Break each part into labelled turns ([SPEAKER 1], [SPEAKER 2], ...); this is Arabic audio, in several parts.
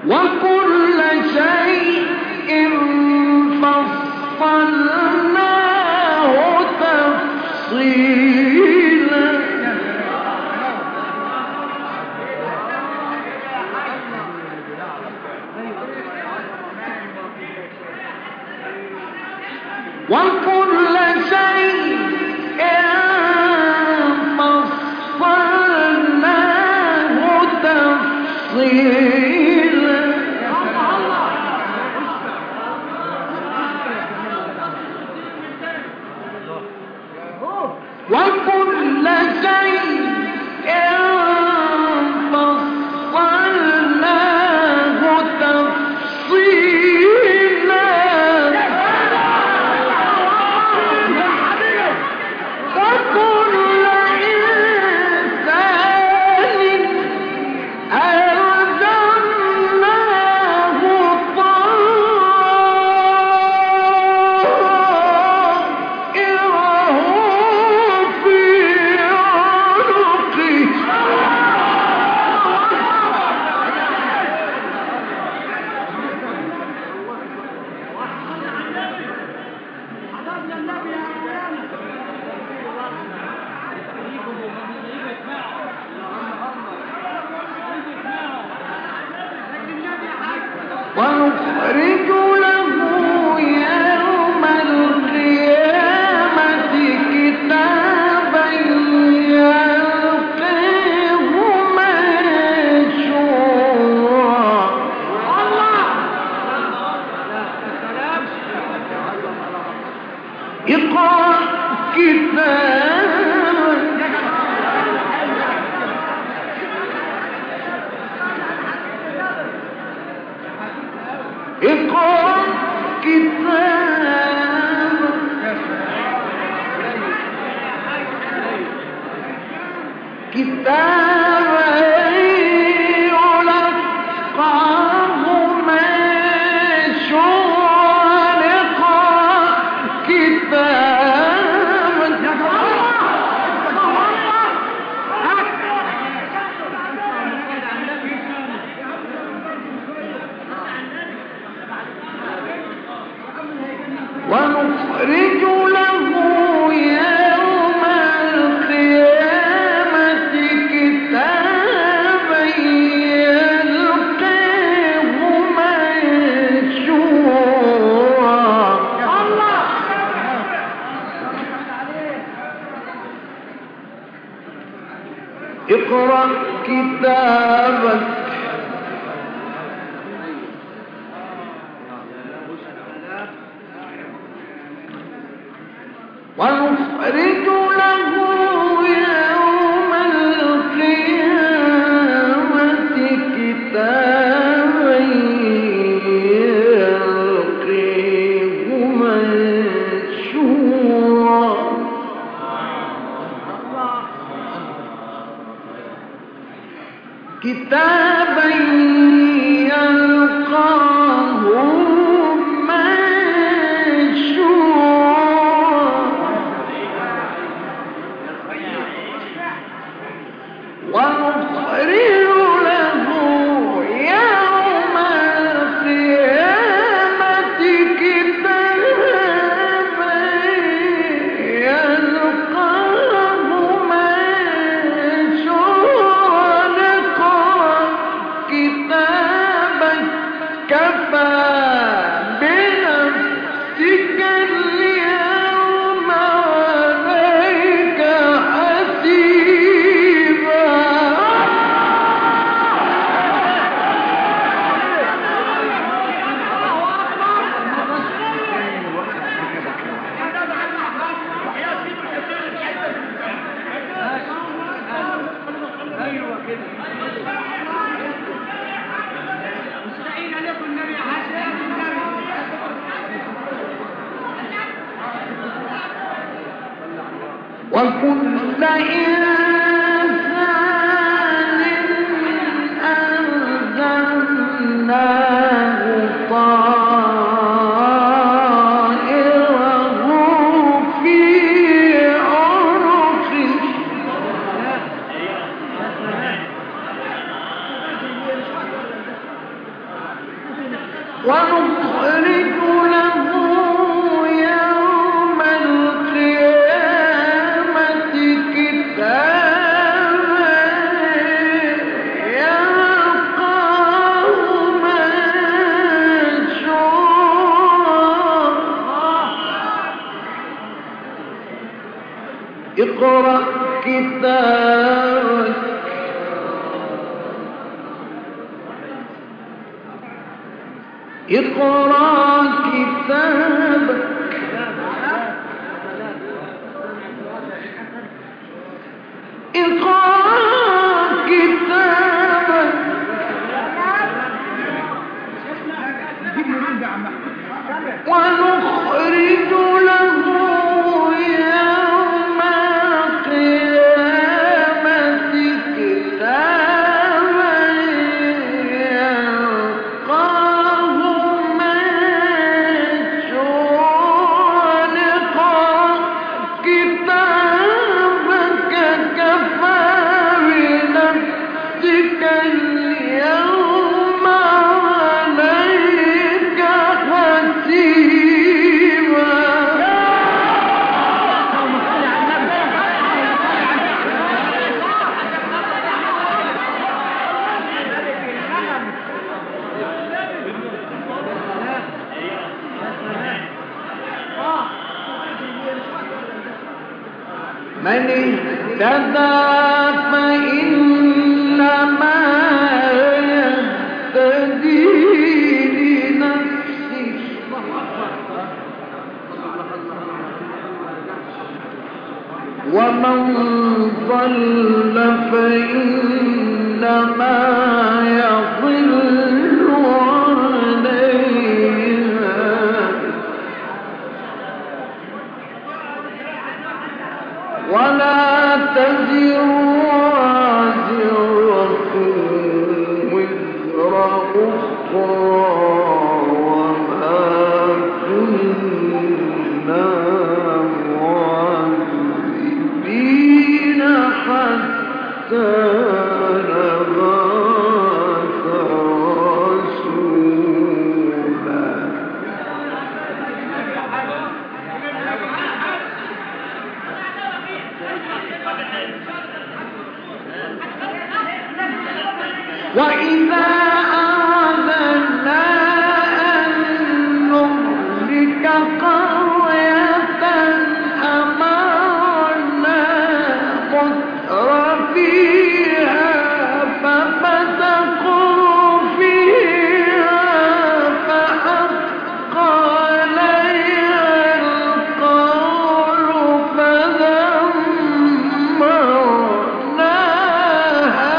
[SPEAKER 1] وكل شيء فصلناه تفصيلا وكل شيء فصلناه تفصيلا وكل شيء فصلناه تفصيلا وكل إنسان ألزمناه طائره في عنقه ونخرج له يوم القيامة كتابا يلقيه منشورا اقرأ كتابك اقرأ كتابا يلقاه منشورا اقرأ كتابك ونخرج له يوم القيامة كتابا يلقيه منشورا اقرأ كتابك ونخرج له يوم القيامة كتابا يلقيه منشورا كتابا يلقاه ونخرج له يوم القيامة كتابا يلقاه منشورا اقرأ كتابك كفى بنفسك اليوم عليك حسيبا وكل إنسان ألزمناه طائره في عنقه ونخرج له يوم القيامة كتابا يلقاه منشورا اقرأ كتابك اقرأ كتابك اقرأ كتابك ونخرج له يوم القيامة كتابا يلقاه منشورا اقرأ كتابك كفى بنفسك اليوم عليك حسيبا من اهتدى فإنما يهتدي لنفسه ومن ضل فإنما يضل عليها ولا تزر وازرة وزر أخرى وما كنا معذبين حتى نبعث رسولا وإذا أردنا أن نهلك قرية أمرنا مترفيها ففسقوا فيها فحق عليها القول فدمرناها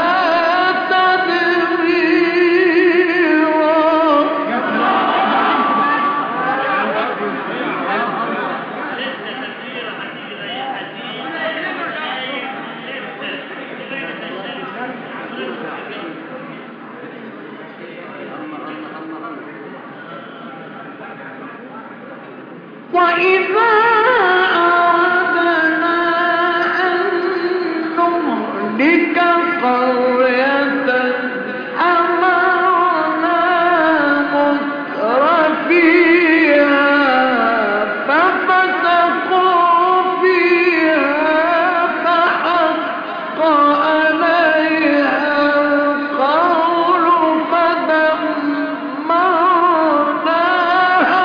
[SPEAKER 1] وإذا أردنا أن نهلك قرية أمرنا مترفيها ففسقوا فيها فحق عليها القول فدمرناها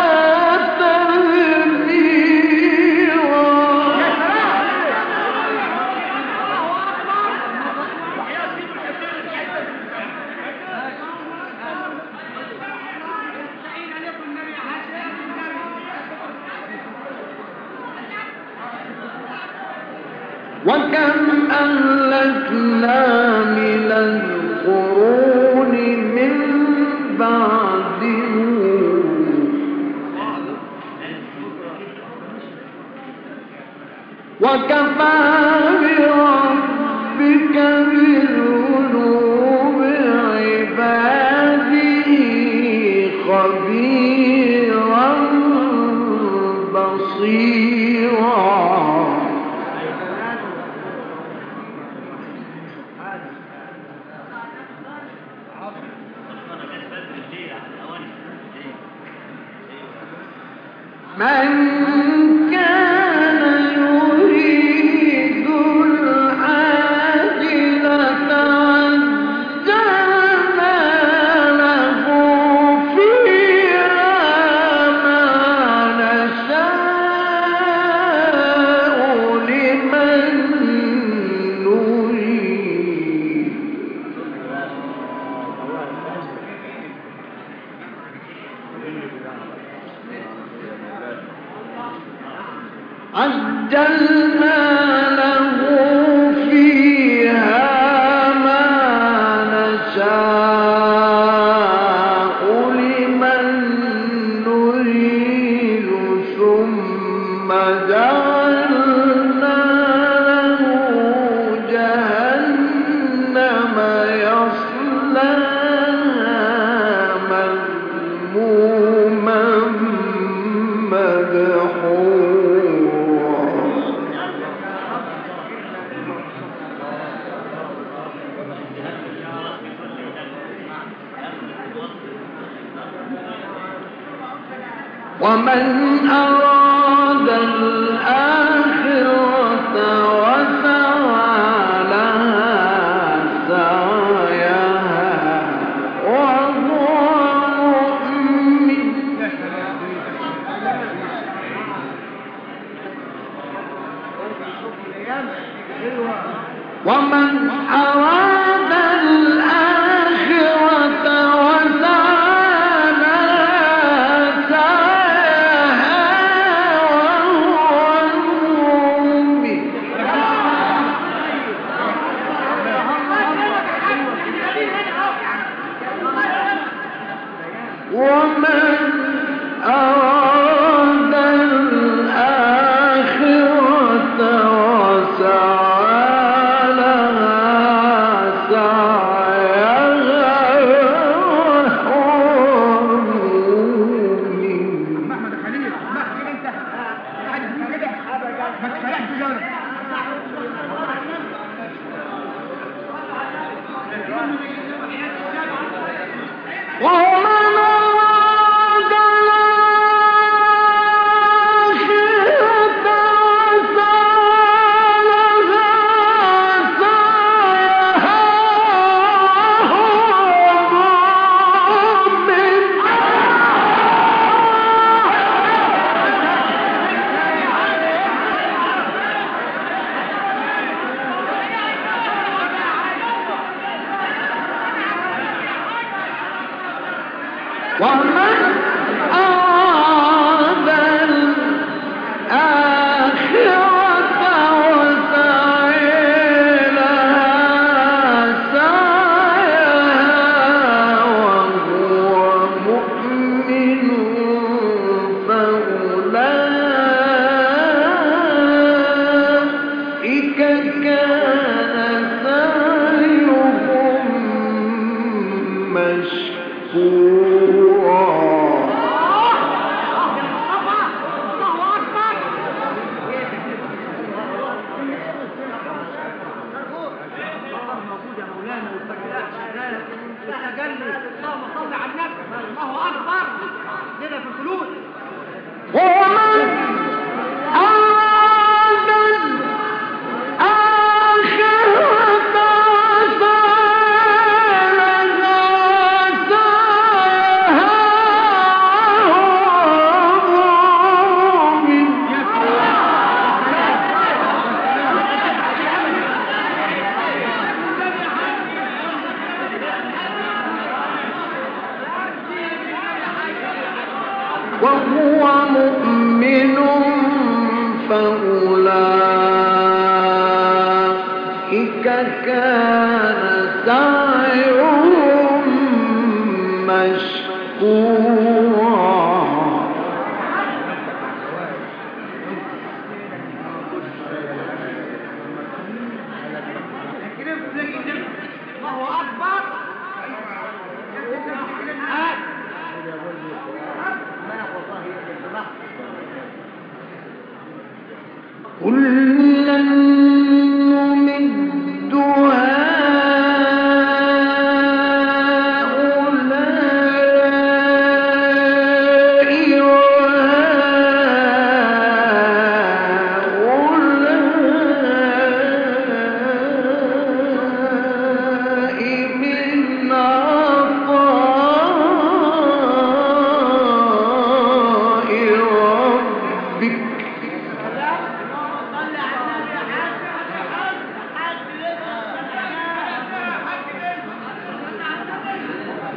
[SPEAKER 1] وكم أهلكنا من القرون من بعد وكفى بربك بذنوب عباده خبيرا بصيرا من كان يريد العاجلة عجلنا له فيها ما نشاء لمن نريد عجلنا له فيها ما نشاء لمن نريد ثم جعلنا له جهنم يصلاها مذموما مدحورا ومن أراد الآخرة وسعى لها سعيها وهو مؤمن ومن أراد الآخرة وسعى لها سعيها وهو مؤمن ومن أراد الآخرة وسعى لها سعيها وهو مؤمن
[SPEAKER 2] محمد خليل انت قاعد كده ما تفرحش جارك
[SPEAKER 1] ومن أراد الآخرة وسعى لها سعيها وهو مؤمن ومن أراد الآخرة وسعى لها سعيها وهو مؤمن فأولئك كان سعيهم مشكورا ومن أراد الآخرة وسعى لها سعيها وهو مؤمن وهو مؤمن فأولئك كان سعيهم مشكورا
[SPEAKER 2] الله أكبر
[SPEAKER 1] كلا نمد هؤلاء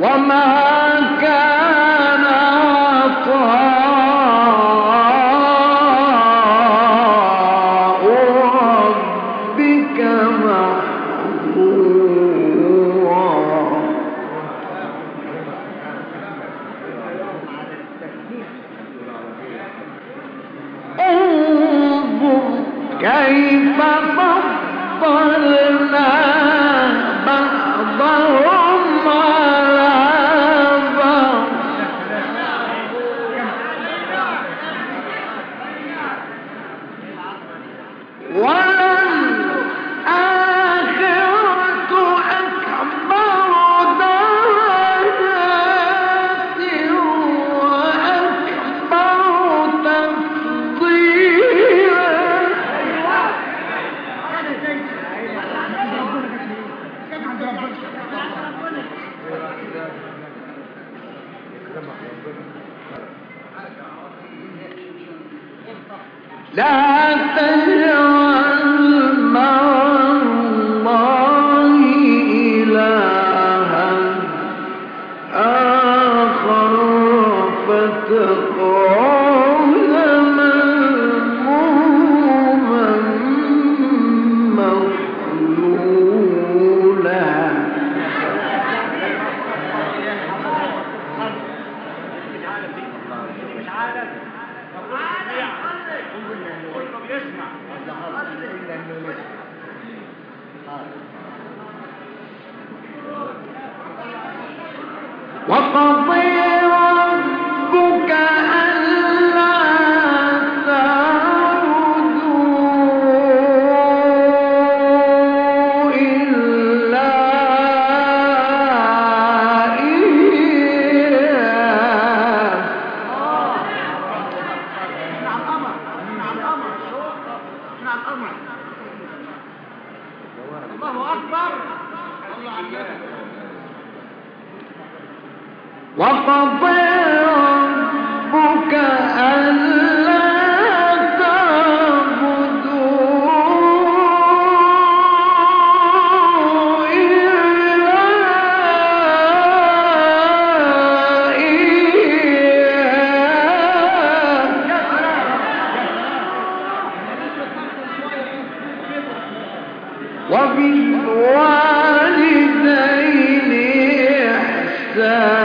[SPEAKER 1] وما كان عطاء ربك محظورا انظر كيف فضلنا بعضهم على بعض وللآخرة أكبر درجات وأكبر تفضيلا لا تجعل مع الله إلها آخر فتقعد مذموما مخذولا وقضي ربك ألا تعبدوا إلا إياه
[SPEAKER 2] الله أكبر.
[SPEAKER 1] وقضى ربك ألا تعبدوا إلا إياه وبالوالدين إحسانا